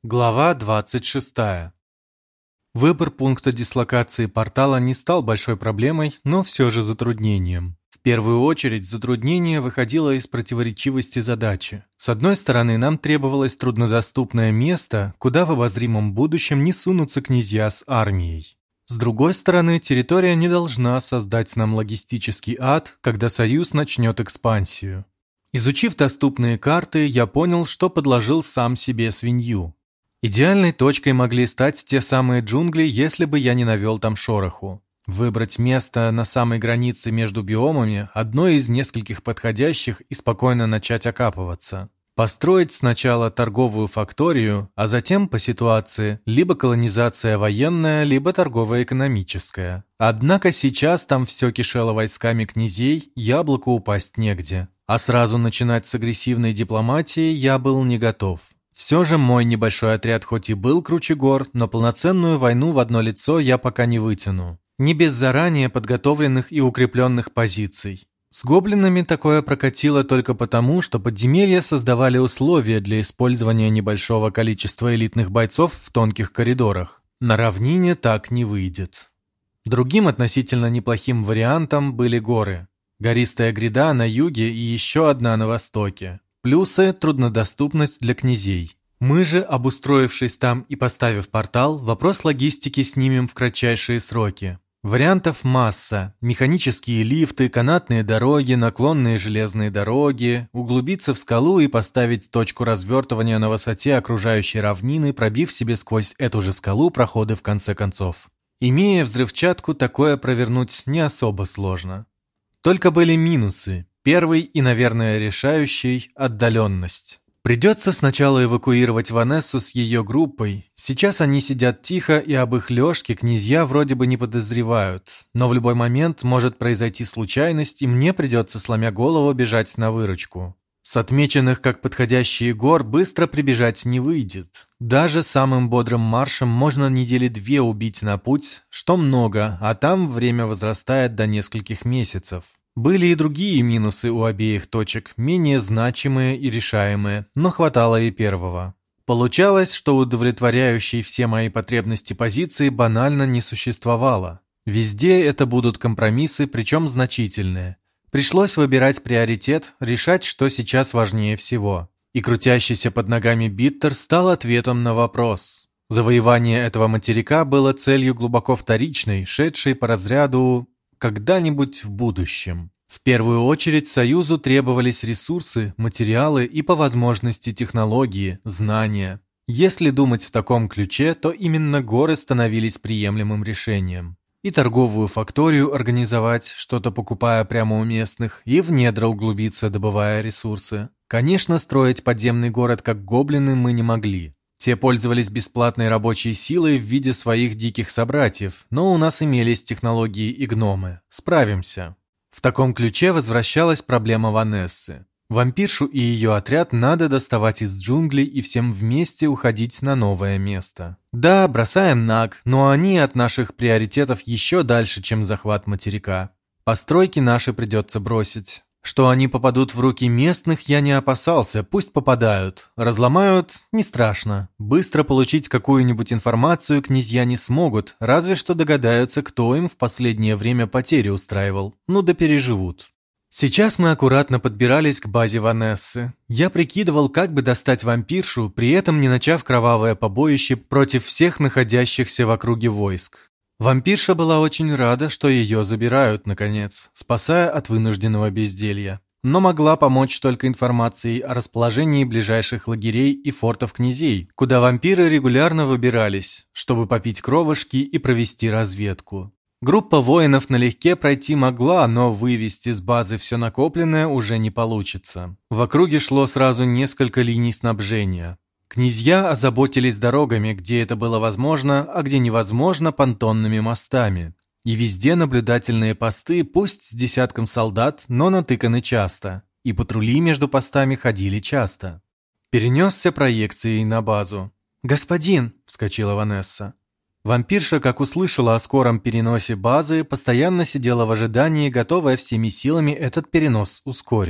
Глава 26. Выбор пункта дислокации портала не стал большой проблемой, но все же затруднением. В первую очередь затруднение выходило из противоречивости задачи. С одной стороны, нам требовалось труднодоступное место, куда в обозримом будущем не сунутся князья с армией. С другой стороны, территория не должна создать нам логистический ад, когда Союз начнет экспансию. Изучив доступные карты, я понял, что подложил сам себе свинью. Идеальной точкой могли стать те самые джунгли, если бы я не навел там шороху. Выбрать место на самой границе между биомами – одно из нескольких подходящих и спокойно начать окапываться. Построить сначала торговую факторию, а затем, по ситуации, либо колонизация военная, либо торгово-экономическая. Однако сейчас там все кишело войсками князей, яблоку упасть негде. А сразу начинать с агрессивной дипломатии я был не готов. Все же мой небольшой отряд хоть и был круче гор, но полноценную войну в одно лицо я пока не вытяну. Не без заранее подготовленных и укрепленных позиций. С гоблинами такое прокатило только потому, что подземелья создавали условия для использования небольшого количества элитных бойцов в тонких коридорах. На равнине так не выйдет. Другим относительно неплохим вариантом были горы. Гористая гряда на юге и еще одна на востоке. Плюсы – труднодоступность для князей. Мы же, обустроившись там и поставив портал, вопрос логистики снимем в кратчайшие сроки. Вариантов масса. Механические лифты, канатные дороги, наклонные железные дороги, углубиться в скалу и поставить точку развертывания на высоте окружающей равнины, пробив себе сквозь эту же скалу проходы в конце концов. Имея взрывчатку, такое провернуть не особо сложно. Только были минусы. Первый и, наверное, решающий – отдаленность. Придется сначала эвакуировать Ванессу с ее группой. Сейчас они сидят тихо, и об их лёжке князья вроде бы не подозревают. Но в любой момент может произойти случайность, и мне придется, сломя голову, бежать на выручку. С отмеченных как подходящие гор быстро прибежать не выйдет. Даже самым бодрым маршем можно недели 2 убить на путь, что много, а там время возрастает до нескольких месяцев. Были и другие минусы у обеих точек, менее значимые и решаемые, но хватало и первого. Получалось, что удовлетворяющей все мои потребности позиции банально не существовало. Везде это будут компромиссы, причем значительные. Пришлось выбирать приоритет, решать, что сейчас важнее всего. И крутящийся под ногами Биттер стал ответом на вопрос. Завоевание этого материка было целью глубоко вторичной, шедшей по разряду «когда-нибудь в будущем». В первую очередь Союзу требовались ресурсы, материалы и, по возможности, технологии, знания. Если думать в таком ключе, то именно горы становились приемлемым решением. И торговую факторию организовать, что-то покупая прямо у местных, и в недра углубиться, добывая ресурсы. Конечно, строить подземный город как гоблины мы не могли. Те пользовались бесплатной рабочей силой в виде своих диких собратьев, но у нас имелись технологии и гномы. Справимся. В таком ключе возвращалась проблема Ванессы. Вампиршу и ее отряд надо доставать из джунглей и всем вместе уходить на новое место. Да, бросаем Наг, но они от наших приоритетов еще дальше, чем захват материка. Постройки наши придется бросить. Что они попадут в руки местных, я не опасался, пусть попадают. Разломают – не страшно. Быстро получить какую-нибудь информацию князья не смогут, разве что догадаются, кто им в последнее время потери устраивал. Ну да переживут. Сейчас мы аккуратно подбирались к базе Ванессы. Я прикидывал, как бы достать вампиршу, при этом не начав кровавое побоище против всех находящихся в округе войск. Вампирша была очень рада, что ее забирают, наконец, спасая от вынужденного безделья. Но могла помочь только информацией о расположении ближайших лагерей и фортов князей, куда вампиры регулярно выбирались, чтобы попить кровушки и провести разведку. Группа воинов налегке пройти могла, но вывести с базы все накопленное уже не получится. В округе шло сразу несколько линий снабжения. Князья озаботились дорогами, где это было возможно, а где невозможно, понтонными мостами. И везде наблюдательные посты, пусть с десятком солдат, но натыканы часто. И патрули между постами ходили часто. Перенесся проекцией на базу. «Господин!» – вскочила Ванесса. Вампирша, как услышала о скором переносе базы, постоянно сидела в ожидании, готовая всеми силами этот перенос ускорить.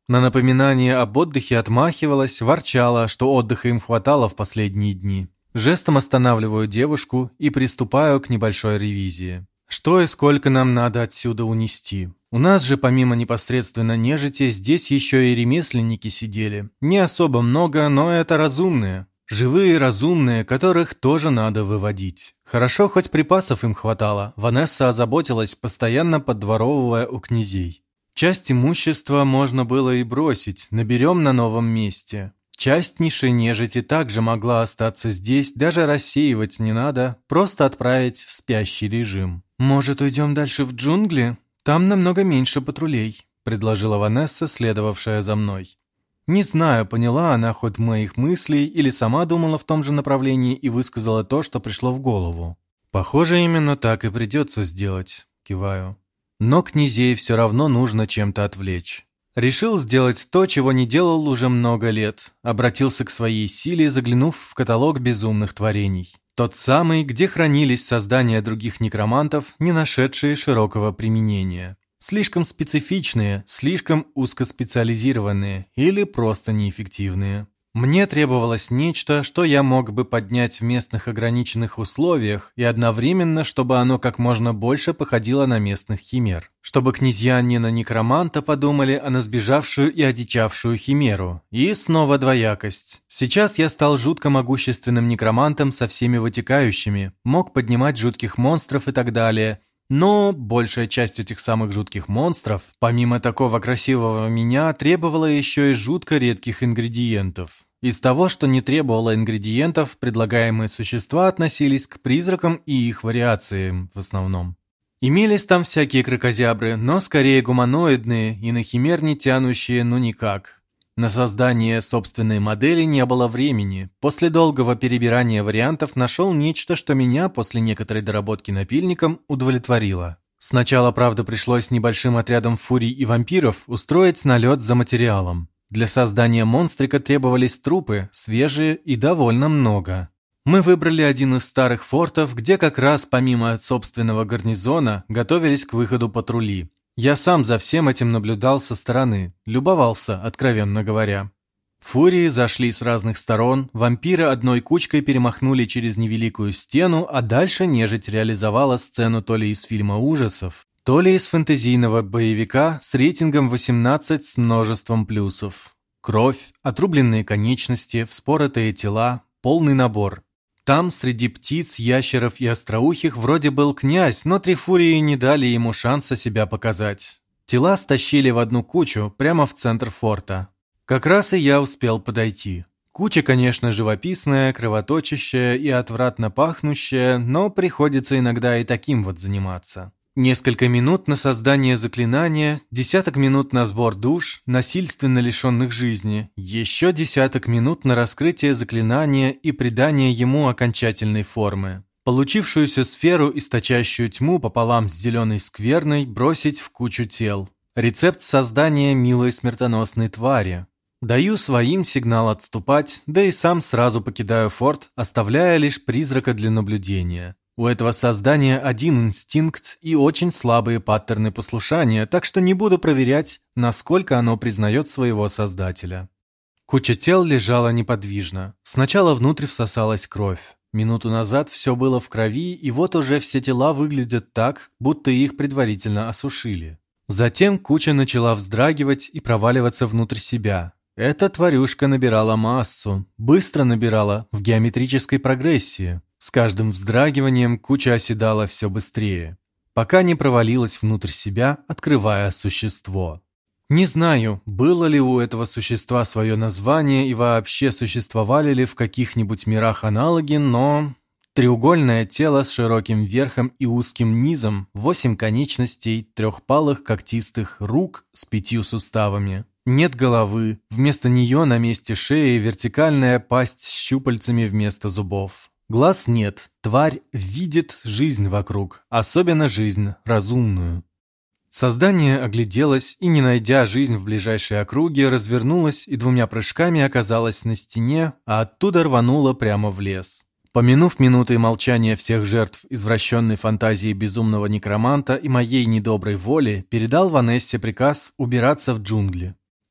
На напоминание об отдыхе отмахивалась, ворчала, что отдыха им хватало в последние дни. Жестом останавливаю девушку и приступаю к небольшой ревизии. Что и сколько нам надо отсюда унести? У нас же помимо непосредственно нежити здесь еще и ремесленники сидели. Не особо много, но это разумные. Живые разумные, которых тоже надо выводить. Хорошо, хоть припасов им хватало. Ванесса озаботилась, постоянно подворовывая у князей. Часть имущества можно было и бросить, наберем на новом месте. Часть ниши нежити также могла остаться здесь, даже рассеивать не надо, просто отправить в спящий режим. «Может, уйдем дальше в джунгли? Там намного меньше патрулей», — предложила Ванесса, следовавшая за мной. Не знаю, поняла она ход моих мыслей или сама думала в том же направлении и высказала то, что пришло в голову. «Похоже, именно так и придется сделать», — киваю. «Но князей все равно нужно чем-то отвлечь». Решил сделать то, чего не делал уже много лет. Обратился к своей силе, заглянув в каталог безумных творений. Тот самый, где хранились создания других некромантов, не нашедшие широкого применения. Слишком специфичные, слишком узкоспециализированные или просто неэффективные. Мне требовалось нечто, что я мог бы поднять в местных ограниченных условиях, и одновременно, чтобы оно как можно больше походило на местных химер. Чтобы князья не на некроманта подумали, а на сбежавшую и одичавшую химеру. И снова двоякость. Сейчас я стал жутко могущественным некромантом со всеми вытекающими, мог поднимать жутких монстров и так далее. Но большая часть этих самых жутких монстров, помимо такого красивого меня, требовала еще и жутко редких ингредиентов. Из того, что не требовало ингредиентов, предлагаемые существа относились к призракам и их вариациям в основном. Имелись там всякие кракозябры, но скорее гуманоидные и на химер не тянущие ну никак. На создание собственной модели не было времени. После долгого перебирания вариантов нашел нечто, что меня после некоторой доработки напильником удовлетворило. Сначала, правда, пришлось небольшим отрядом фурий и вампиров устроить налет за материалом. Для создания монстрика требовались трупы, свежие и довольно много. Мы выбрали один из старых фортов, где как раз помимо собственного гарнизона готовились к выходу патрули. Я сам за всем этим наблюдал со стороны, любовался, откровенно говоря. Фурии зашли с разных сторон, вампиры одной кучкой перемахнули через невеликую стену, а дальше нежить реализовала сцену то ли из фильма ужасов, то ли из фэнтезийного боевика с рейтингом 18 с множеством плюсов. Кровь, отрубленные конечности, вспоротые тела, полный набор. Там, среди птиц, ящеров и остроухих, вроде был князь, но три фурии не дали ему шанса себя показать. Тела стащили в одну кучу, прямо в центр форта. Как раз и я успел подойти. Куча, конечно, живописная, кровоточащая и отвратно пахнущая, но приходится иногда и таким вот заниматься. Несколько минут на создание заклинания, десяток минут на сбор душ, насильственно лишенных жизни, еще десяток минут на раскрытие заклинания и придание ему окончательной формы. Получившуюся сферу, источающую тьму пополам с зеленой скверной, бросить в кучу тел. Рецепт создания милой смертоносной твари. Даю своим сигнал отступать, да и сам сразу покидаю форт, оставляя лишь призрака для наблюдения. У этого создания один инстинкт и очень слабые паттерны послушания, так что не буду проверять, насколько оно признает своего создателя. Куча тел лежала неподвижно. Сначала внутрь всосалась кровь. Минуту назад все было в крови, и вот уже все тела выглядят так, будто их предварительно осушили. Затем куча начала вздрагивать и проваливаться внутрь себя. Эта тварюшка набирала массу, быстро набирала, в геометрической прогрессии. С каждым вздрагиванием куча оседала все быстрее, пока не провалилась внутрь себя, открывая существо. Не знаю, было ли у этого существа свое название и вообще существовали ли в каких-нибудь мирах аналоги, но... Треугольное тело с широким верхом и узким низом, 8 конечностей, трехпалых когтистых рук с 5 суставами. Нет головы, вместо нее на месте шеи вертикальная пасть с щупальцами вместо зубов. Глаз нет, тварь видит жизнь вокруг, особенно жизнь разумную. Создание огляделось и, не найдя жизнь в ближайшей округе, развернулось и 2 прыжками оказалось на стене, а оттуда рвануло прямо в лес. Помянув минутой молчания всех жертв извращенной фантазии безумного некроманта и моей недоброй воли, передал Ванессе приказ убираться в джунгли.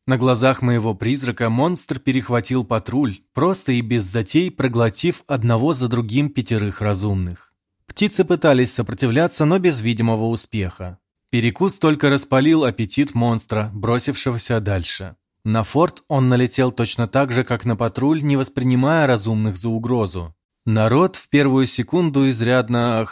На глазах моего призрака монстр перехватил патруль, просто и без затей проглотив одного за другим 5 разумных. Птицы пытались сопротивляться, но без видимого успеха. Перекус только распалил аппетит монстра, бросившегося дальше. На форт он налетел точно так же, как на патруль, не воспринимая разумных за угрозу. Народ в первую секунду изрядно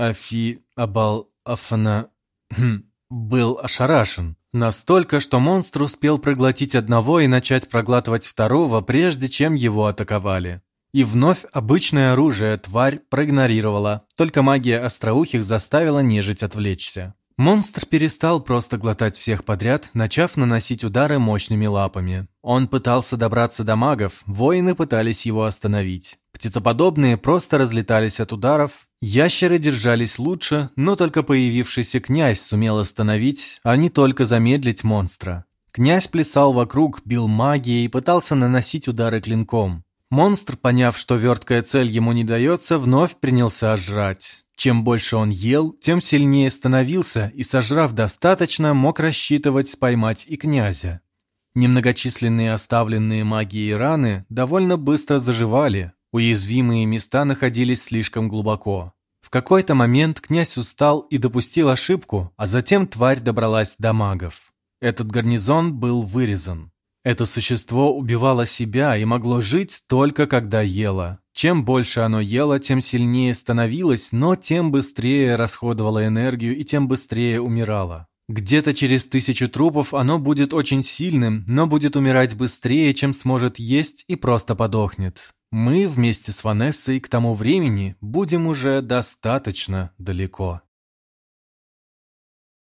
был ошарашен. Настолько, что монстр успел проглотить одного и начать проглатывать второго, прежде чем его атаковали. И вновь обычное оружие тварь проигнорировала, только магия остроухих заставила нежить отвлечься. Монстр перестал просто глотать всех подряд, начав наносить удары мощными лапами. Он пытался добраться до магов, воины пытались его остановить. Птицеподобные просто разлетались от ударов, ящеры держались лучше, но только появившийся князь сумел остановить, а не только замедлить монстра. Князь плясал вокруг, бил магией и пытался наносить удары клинком. Монстр, поняв, что верткая цель ему не дается, вновь принялся жрать. Чем больше он ел, тем сильнее становился и, сожрав достаточно, мог рассчитывать поймать и князя. Немногочисленные оставленные магией раны довольно быстро заживали, уязвимые места находились слишком глубоко. В какой-то момент князь устал и допустил ошибку, а затем тварь добралась до магов. Этот гарнизон был вырезан. Это существо убивало себя и могло жить только когда ело. Чем больше оно ело, тем сильнее становилось, но тем быстрее расходовало энергию и тем быстрее умирало. Где-то через 1000 трупов оно будет очень сильным, но будет умирать быстрее, чем сможет есть, и просто подохнет. Мы вместе с Ванессой к тому времени будем уже достаточно далеко.